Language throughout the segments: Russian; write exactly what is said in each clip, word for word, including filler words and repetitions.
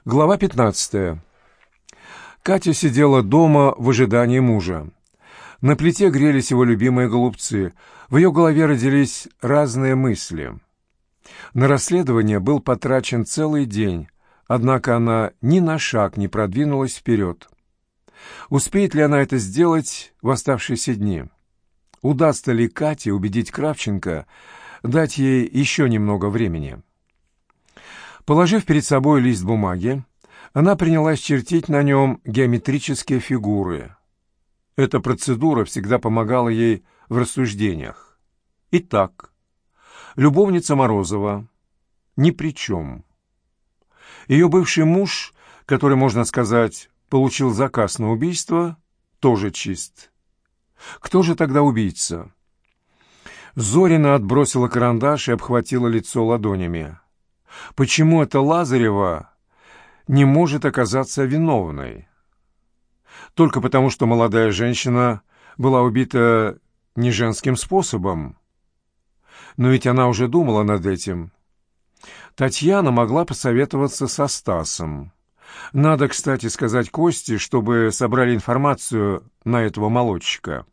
Глава пятнадцатая. Катя сидела дома в ожидании мужа. На плите грелись его любимые голубцы. В ее голове родились разные мысли. На расследование был потрачен целый день, однако она ни на шаг не продвинулась вперед. Успеет ли она это сделать в оставшиеся дни? Удастся ли Кате убедить Кравченко дать ей еще немного времени? Положив перед собой лист бумаги, она принялась чертить на нем геометрические фигуры. Эта процедура всегда помогала ей в рассуждениях. Итак, любовница Морозова ни при чем. Ее бывший муж, который, можно сказать, получил заказ на убийство, тоже чист. Кто же тогда убийца? Зорина отбросила карандаш и обхватила лицо ладонями. Почему эта Лазарева не может оказаться виновной? Только потому, что молодая женщина была убита не женским способом. Но ведь она уже думала над этим. Татьяна могла посоветоваться со Стасом. Надо, кстати, сказать Косте, чтобы собрали информацию на этого молодчика.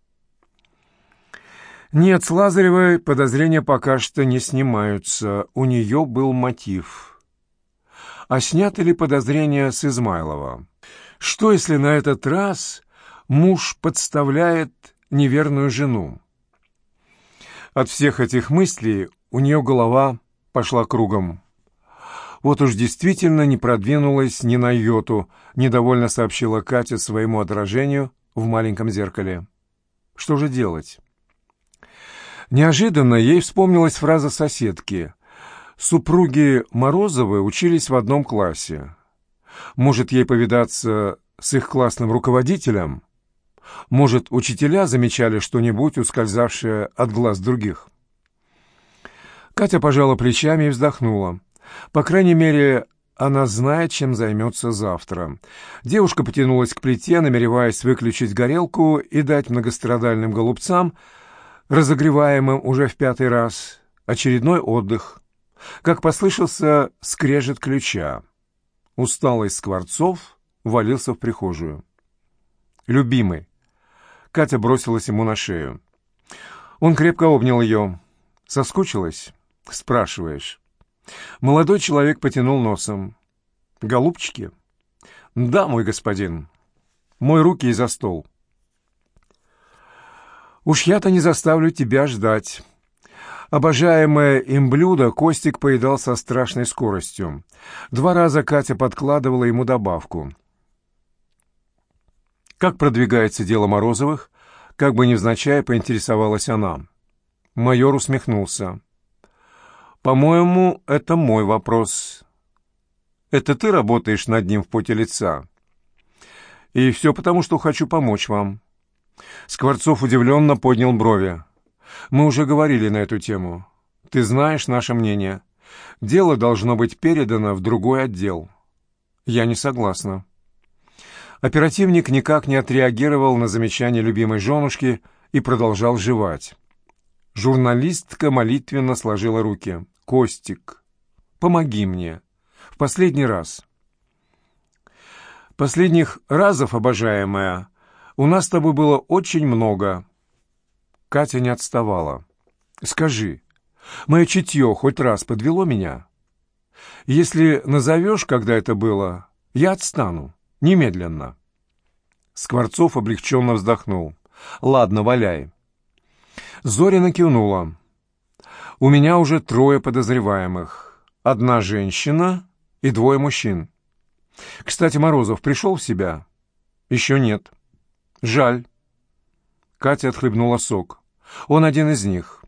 Нет, с Лазаревой подозрения пока что не снимаются. У нее был мотив. А сняты ли подозрения с Измайлова? Что, если на этот раз муж подставляет неверную жену? От всех этих мыслей у нее голова пошла кругом. Вот уж действительно не продвинулась ни на йоту, недовольно сообщила Катя своему отражению в маленьком зеркале. Что же делать? Неожиданно ей вспомнилась фраза соседки. Супруги Морозовы учились в одном классе. Может, ей повидаться с их классным руководителем? Может, учителя замечали что-нибудь, ускользавшее от глаз других? Катя пожала плечами и вздохнула. По крайней мере, она знает, чем займется завтра. Девушка потянулась к плите, намереваясь выключить горелку и дать многострадальным голубцам, разогреваемым уже в пятый раз, очередной отдых. Как послышался скрежет ключа. Усталый Скворцов валился в прихожую. «Любимый!» Катя бросилась ему на шею. Он крепко обнял ее. «Соскучилась?» «Спрашиваешь». Молодой человек потянул носом. «Голубчики?» «Да, мой господин. Мой руки и за стол». «Уж я-то не заставлю тебя ждать». Обожаемое им блюдо Костик поедал со страшной скоростью. Два раза Катя подкладывала ему добавку. «Как продвигается дело Морозовых?» Как бы невзначай поинтересовалась она. Майор усмехнулся. «По-моему, это мой вопрос. Это ты работаешь над ним в поте лица. И все потому, что хочу помочь вам». Скворцов удивленно поднял брови. «Мы уже говорили на эту тему. Ты знаешь наше мнение. Дело должно быть передано в другой отдел». «Я не согласна». Оперативник никак не отреагировал на замечание любимой женушки и продолжал жевать. Журналистка молитвенно сложила руки. «Костик, помоги мне. В последний раз». «Последних разов, обожаемая, у нас с тобой было очень много». Катя не отставала. «Скажи, мое чутье хоть раз подвело меня? Если назовешь, когда это было, я отстану. Немедленно». Скворцов облегченно вздохнул. «Ладно, валяй». Зорина кивнула. «У меня уже трое подозреваемых. Одна женщина и двое мужчин. Кстати, Морозов пришел в себя?» «Еще нет». «Жаль». Катя отхлебнула сок. «Он один из них».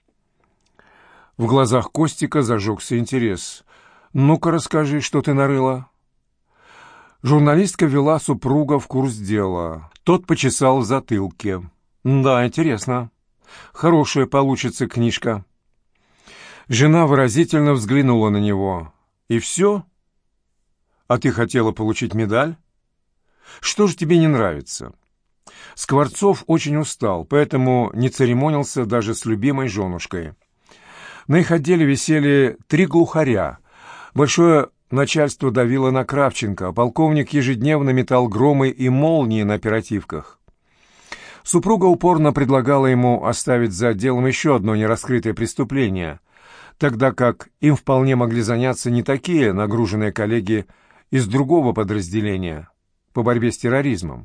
В глазах Костика зажегся интерес. «Ну-ка, расскажи, что ты нарыла». Журналистка ввела супруга в курс дела. Тот почесал в затылке. «Да, интересно. Хорошая получится книжка». Жена выразительно взглянула на него. «И все? А ты хотела получить медаль? Что же тебе не нравится?» Скворцов очень устал, поэтому не церемонился даже с любимой женушкой. На их отделе висели три глухаря, большое Начальство давило на Кравченко, а полковник ежедневно метал громы и молнии на оперативках. Супруга упорно предлагала ему оставить за отделом еще одно нераскрытое преступление, тогда как им вполне могли заняться не такие нагруженные коллеги из другого подразделения по борьбе с терроризмом.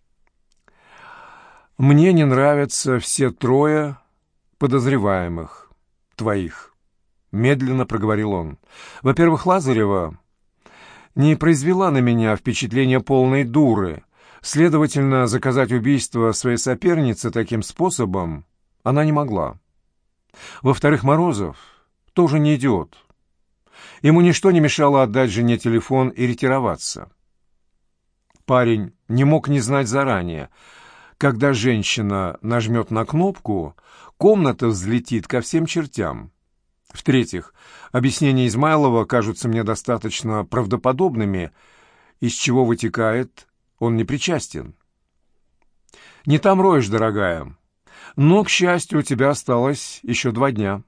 «Мне не нравятся все трое подозреваемых, твоих», — медленно проговорил он. «Во-первых, Лазарева не произвела на меня впечатление полной дуры. Следовательно, заказать убийство своей соперницы таким способом она не могла. Во-вторых, Морозов тоже не идиот. Ему ничто не мешало отдать жене телефон и ретироваться. Парень не мог не знать заранее. Когда женщина нажмет на кнопку, комната взлетит ко всем чертям. В-третьих, объяснения Измайлова кажутся мне достаточно правдоподобными, из чего вытекает, он не причастен. Не там роешь, дорогая, но, к счастью, у тебя осталось еще два дня.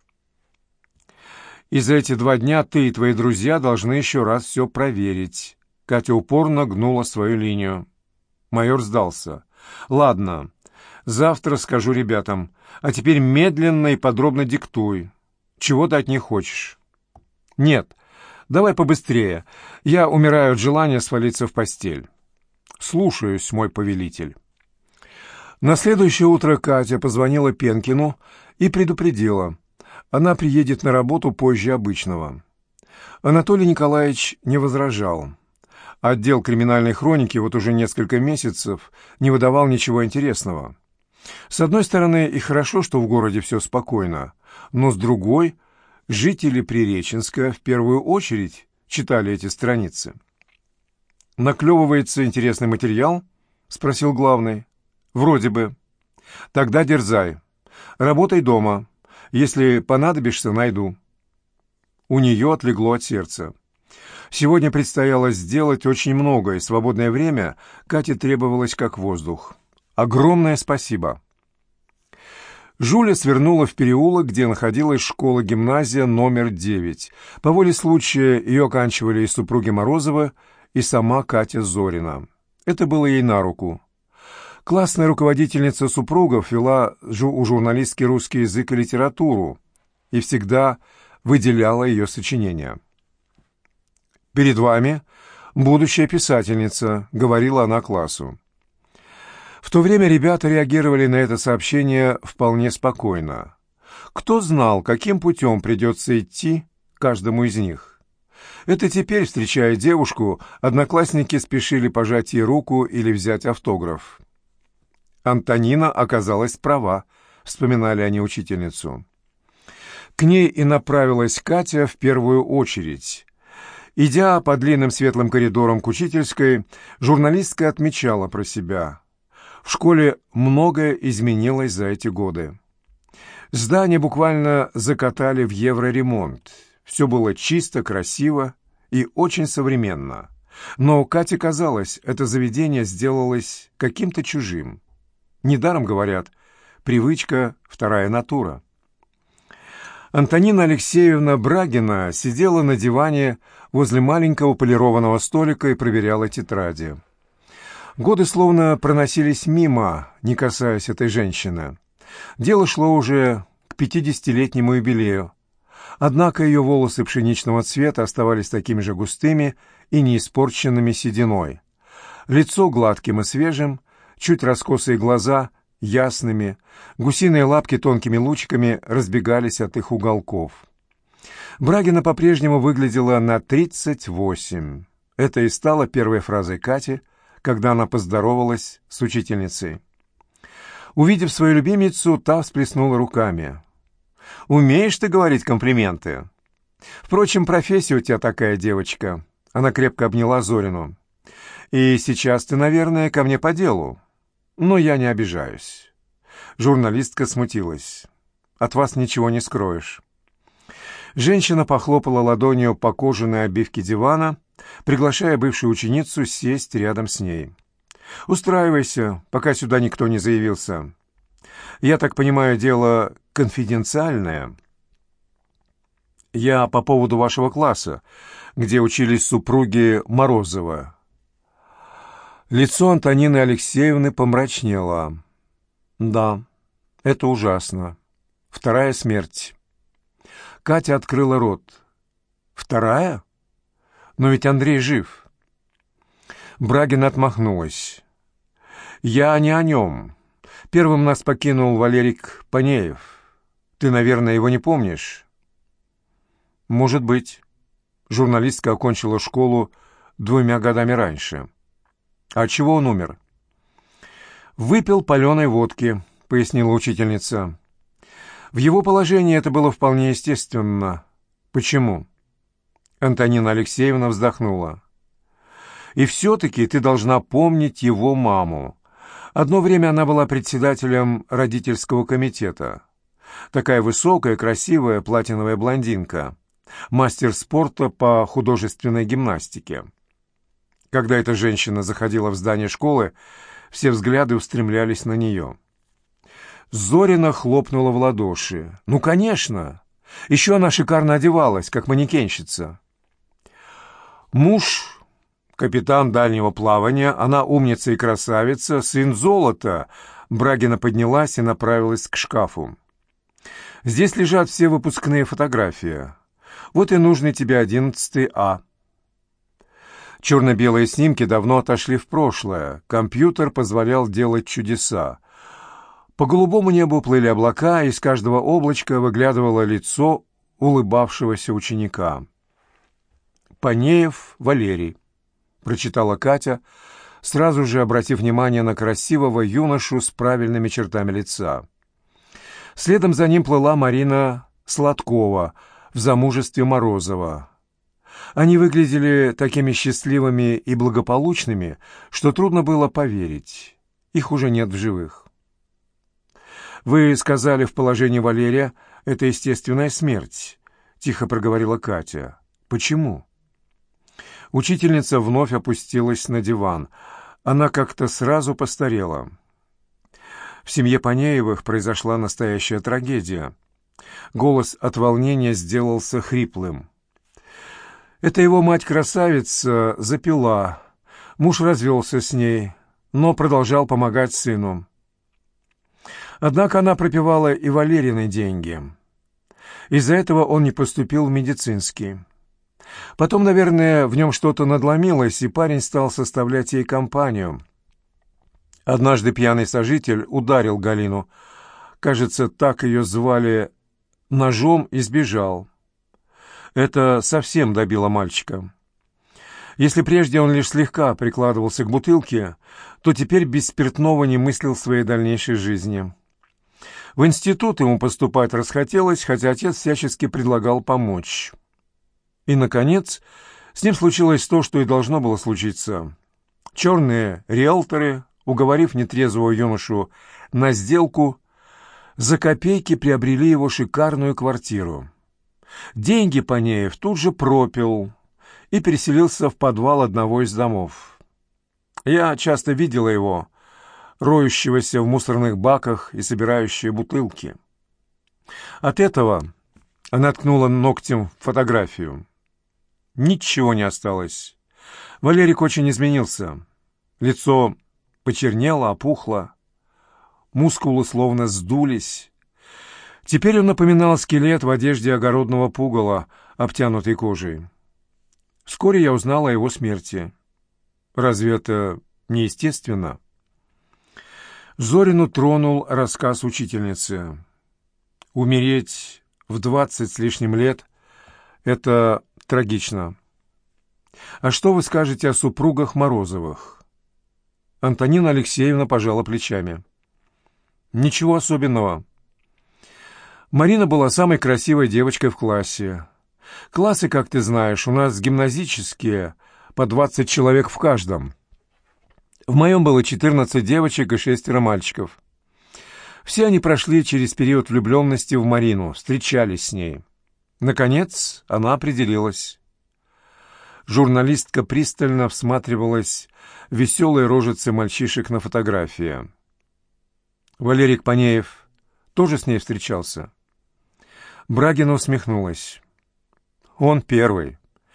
И за эти два дня ты и твои друзья должны еще раз все проверить. Катя упорно гнула свою линию. Майор сдался. Ладно, завтра скажу ребятам, а теперь медленно и подробно диктуй. Чего ты от них хочешь? Нет, давай побыстрее. Я умираю от желания свалиться в постель. Слушаюсь, мой повелитель. На следующее утро Катя позвонила Пенкину и предупредила. Она приедет на работу позже обычного. Анатолий Николаевич не возражал. Отдел криминальной хроники вот уже несколько месяцев не выдавал ничего интересного. С одной стороны, и хорошо, что в городе все спокойно, но с другой, жители Приреченска в первую очередь читали эти страницы. «Наклевывается интересный материал?» — спросил главный. «Вроде бы». «Тогда дерзай. Работай дома. Если понадобишься, найду». У нее отлегло от сердца. Сегодня предстояло сделать очень много, и свободное время Кате требовалось как воздух. Огромное спасибо. Жуля свернула в переулок, где находилась школа-гимназия номер девять. По воле случая ее оканчивали и супруги Морозова, и сама Катя Зорина. Это было ей на руку. Классная руководительница супругов вела жу- у журналистки русский язык и литературу и всегда выделяла ее сочинения. «Перед вами будущая писательница», — говорила она классу. В то время ребята реагировали на это сообщение вполне спокойно. Кто знал, каким путем придется идти каждому из них? Это теперь, встречая девушку, одноклассники спешили пожать ей руку или взять автограф. Антонина оказалась права, вспоминали они учительницу. К ней и направилась Катя в первую очередь. Идя по длинным светлым коридорам к учительской, журналистка отмечала про себя. В школе многое изменилось за эти годы. Здание буквально закатали в евроремонт. Все было чисто, красиво и очень современно. Но Кате казалось, это заведение сделалось каким-то чужим. Недаром говорят, привычка — вторая натура. Антонина Алексеевна Брагина сидела на диване возле маленького полированного столика и проверяла тетради. Годы словно проносились мимо, не касаясь этой женщины. Дело шло уже к пятидесятилетнему юбилею. Однако ее волосы пшеничного цвета оставались такими же густыми и неиспорченными сединой. Лицо гладким и свежим, чуть раскосые глаза ясными, гусиные лапки тонкими лучиками разбегались от их уголков. Брагина по-прежнему выглядела на тридцать восемь. Это и стало первой фразой Кати, когда она поздоровалась с учительницей. Увидев свою любимицу, та всплеснула руками. «Умеешь ты говорить комплименты? Впрочем, профессия у тебя такая, девочка». Она крепко обняла Зорину. «И сейчас ты, наверное, ко мне по делу. Но я не обижаюсь». Журналистка смутилась. «От вас ничего не скроешь». Женщина похлопала ладонью по кожаной обивке дивана, приглашая бывшую ученицу сесть рядом с ней. «Устраивайся, пока сюда никто не заявился. Я так понимаю, дело конфиденциальное». «Я по поводу вашего класса. где учились супруги Морозова. Лицо Антонины Алексеевны помрачнело. Да, это ужасно. Вторая смерть. Катя открыла рот. Вторая? Но ведь Андрей жив. Брагина отмахнулась. Я не о нем. Первым нас покинул Валерик Панеев. Ты, наверное, его не помнишь? Может быть. Журналистка окончила школу двумя годами раньше. А от чего он умер? Выпил паленой водки, пояснила учительница. В его положении это было вполне естественно. Почему? Антонина Алексеевна вздохнула. И все-таки ты должна помнить его маму. Одно время она была председателем родительского комитета. Такая высокая, красивая, платиновая блондинка. Мастер спорта по художественной гимнастике. Когда эта женщина заходила в здание школы, все взгляды устремлялись на нее. Зорина хлопнула в ладоши. «Ну, конечно! Еще она шикарно одевалась, как манекенщица». Муж, капитан дальнего плавания, она умница и красавица, сын золота. Брагина поднялась и направилась к шкафу. «Здесь лежат все выпускные фотографии. Вот и нужный тебе одиннадцатый А». Черно-белые снимки давно отошли в прошлое. Компьютер позволял делать чудеса. По голубому небу плыли облака, и из каждого облачка выглядывало лицо улыбавшегося ученика. «Панеев Валерий», — прочитала Катя, сразу же обратив внимание на красивого юношу с правильными чертами лица. Следом за ним плыла Марина Сладкова в замужестве Морозова. Они выглядели такими счастливыми и благополучными, что трудно было поверить. Их уже нет в живых. «Вы сказали, в положении Валерия это естественная смерть», — тихо проговорила Катя. «Почему?» Учительница вновь опустилась на диван. Она как-то сразу постарела. В семье Панеевых произошла настоящая трагедия. Голос от волнения сделался хриплым. Это его мать-красавица запила. Муж развелся с ней, но продолжал помогать сыну. Однако она пропивала и Валерины деньги. Из-за этого он не поступил в медицинский. Потом, наверное, в нем что-то надломилось, и парень стал составлять ей компанию. Однажды пьяный сожитель ударил Галину, кажется, так ее звали, ножом и сбежал. Это совсем добило мальчика. Если прежде он лишь слегка прикладывался к бутылке, то теперь без спиртного не мыслил своей дальнейшей жизни. В институт ему поступать расхотелось, хотя отец всячески предлагал помочь. И, наконец, с ним случилось то, что и должно было случиться. Черные риэлторы, уговорив нетрезвого юношу на сделку, за копейки приобрели его шикарную квартиру. Деньги Панеев тут же пропил и переселился в подвал одного из домов. Я часто видела его, роющегося в мусорных баках и собирающего бутылки. От этого она ткнула ногтем в фотографию. Ничего не осталось. Валерик очень изменился. Лицо почернело, опухло. Мускулы словно сдулись. Теперь он напоминал скелет в одежде огородного пугала, обтянутой кожей. Вскоре я узнала о его смерти. Разве это неестественно? Зорину тронул рассказ учительницы. Умереть в двадцать с лишним лет — это трагично. А что вы скажете о супругах Морозовых? Антонина Алексеевна пожала плечами. Ничего особенного. Марина была самой красивой девочкой в классе. Классы, как ты знаешь, у нас гимназические, по двадцать человек в каждом. В моем было четырнадцать девочек и шестеро мальчиков. Все они прошли через период влюбленности в Марину, встречались с ней. Наконец, она определилась. Журналистка пристально всматривалась в веселые рожицы мальчишек на фотографии. Валерик Панеев тоже с ней встречался. Брагина усмехнулась. Он первый.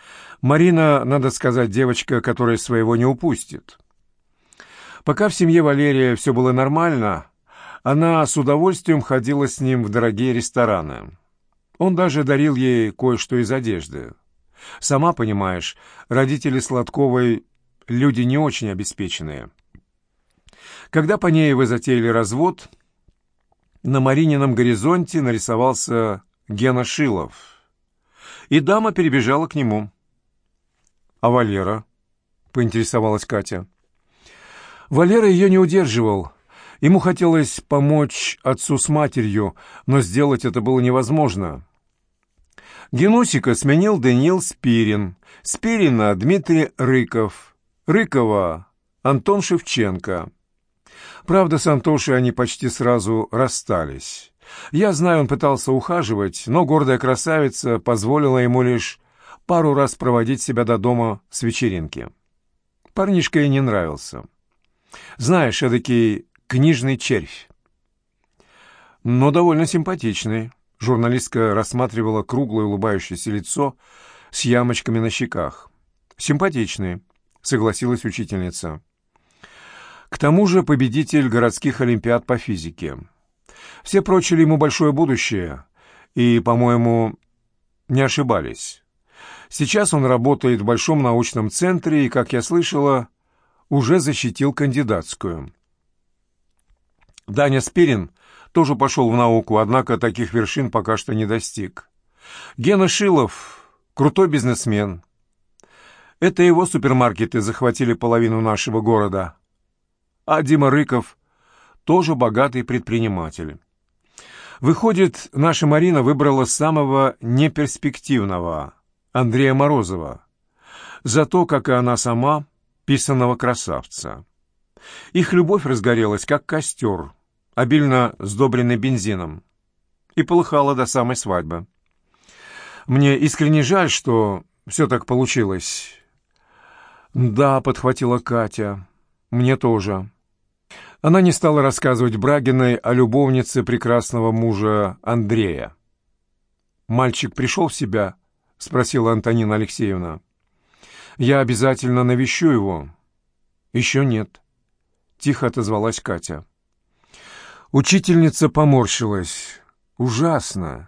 Марина, надо сказать, девочка, которая своего не упустит. Пока в семье Валерия все было нормально, она с удовольствием ходила с ним в дорогие рестораны. Он даже дарил ей кое-что из одежды. Сама понимаешь, родители Сладковой люди не очень обеспеченные. Когда Панеевы затеяли развод, на Маринином горизонте нарисовался Гена Шилов, и дама перебежала к нему. «А Валера?» — поинтересовалась Катя. Валера ее не удерживал. Ему хотелось помочь отцу с матерью, но сделать это было невозможно. Генусика сменил Даниил Спирин, Спирина — Дмитрий Рыков, Рыкова — Антон Шевченко. Правда, с Антошей они почти сразу расстались. Я знаю, он пытался ухаживать, но гордая красавица позволила ему лишь пару раз проводить себя до дома с вечеринки. Парнишка ей не нравился. Знаешь, эдакий книжный червь. Но довольно симпатичный. Журналистка рассматривала круглое улыбающееся лицо с ямочками на щеках. «Симпатичный», — согласилась учительница. К тому же победитель городских олимпиад по физике. Все прочили ему большое будущее, и, по-моему, не ошибались. Сейчас он работает в большом научном центре и, как я слышала, уже защитил кандидатскую. Даня Спирин тоже пошел в науку, однако таких вершин пока что не достиг. Гена Шилов — крутой бизнесмен. Это его супермаркеты захватили половину нашего города. А Дима Рыков тоже богатый предприниматель. Выходит, наша Марина выбрала самого неперспективного — Андрея Морозова. Зато, как и она сама, писаного красавца. Их любовь разгорелась, как костер, обильно сдобренный бензином, и полыхала до самой свадьбы. Мне искренне жаль, что все так получилось. «Да», — подхватила Катя, — «мне тоже». Она не стала рассказывать Брагиной о любовнице прекрасного мужа Андрея. «Мальчик пришел в себя?» — спросила Антонина Алексеевна. «Я обязательно навещу его». «Еще нет», — тихо отозвалась Катя. Учительница поморщилась. «Ужасно.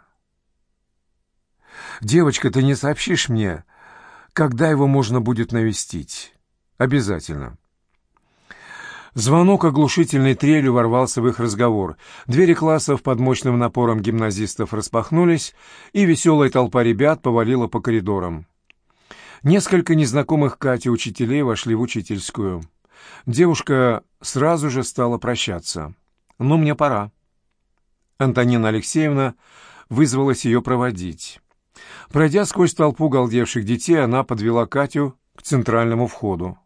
Девочка, ты не сообщишь мне, когда его можно будет навестить?» «Обязательно». Звонок оглушительной трелью ворвался в их разговор. Двери классов под мощным напором гимназистов распахнулись, и веселая толпа ребят повалила по коридорам. Несколько незнакомых Кате учителей вошли в учительскую. Девушка сразу же стала прощаться. «Ну, мне пора». Антонина Алексеевна вызвалась ее проводить. Пройдя сквозь толпу галдевших детей, она подвела Катю к центральному входу.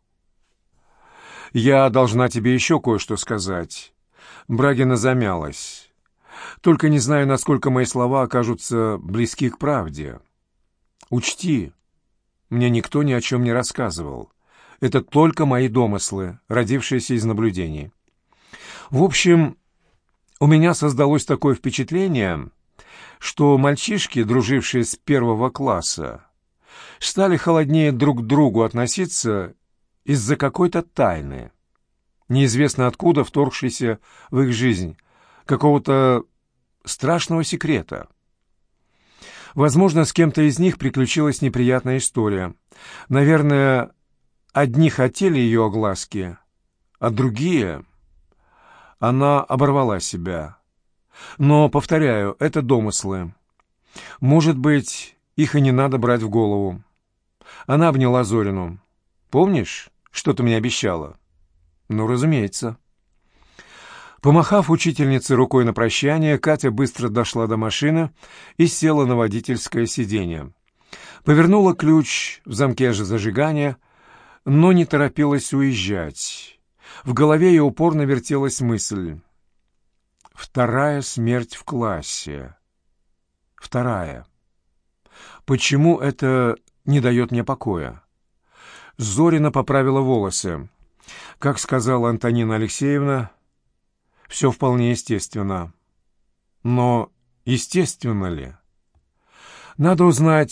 «Я должна тебе еще кое-что сказать». Брагина замялась. «Только не знаю, насколько мои слова окажутся близки к правде. Учти, мне никто ни о чем не рассказывал. Это только мои домыслы, родившиеся из наблюдений. В общем, у меня создалось такое впечатление, что мальчишки, дружившие с первого класса, стали холоднее друг к другу относиться из-за какой-то тайны, неизвестно откуда вторгшейся в их жизнь, какого-то страшного секрета. Возможно, с кем-то из них приключилась неприятная история. Наверное, одни хотели ее огласки, а другие... Она оборвала себя. Но, повторяю, это домыслы. Может быть, их и не надо брать в голову. Она обняла Зорину. «Помнишь, что ты мне обещала?» «Ну, разумеется». Помахав учительнице рукой на прощание, Катя быстро дошла до машины и села на водительское сиденье. Повернула ключ в замке же зажигания, но не торопилась уезжать. В голове ее упорно вертелась мысль. Вторая смерть в классе. Вторая. Почему это не дает мне покоя? Зорина поправила волосы. Как сказала Антонина Алексеевна, все вполне естественно. Но естественно ли? Надо узнать,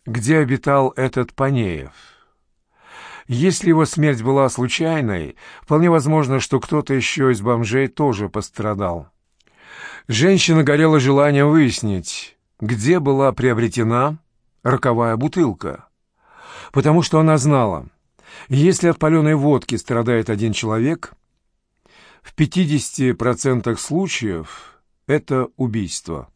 где обитал этот Панеев. Если его смерть была случайной, вполне возможно, что кто-то еще из бомжей тоже пострадал. Женщина горела желанием выяснить, где была приобретена роковая бутылка, потому что она знала, если от паленой водки страдает один человек, в пятидесяти процентах случаев это убийство.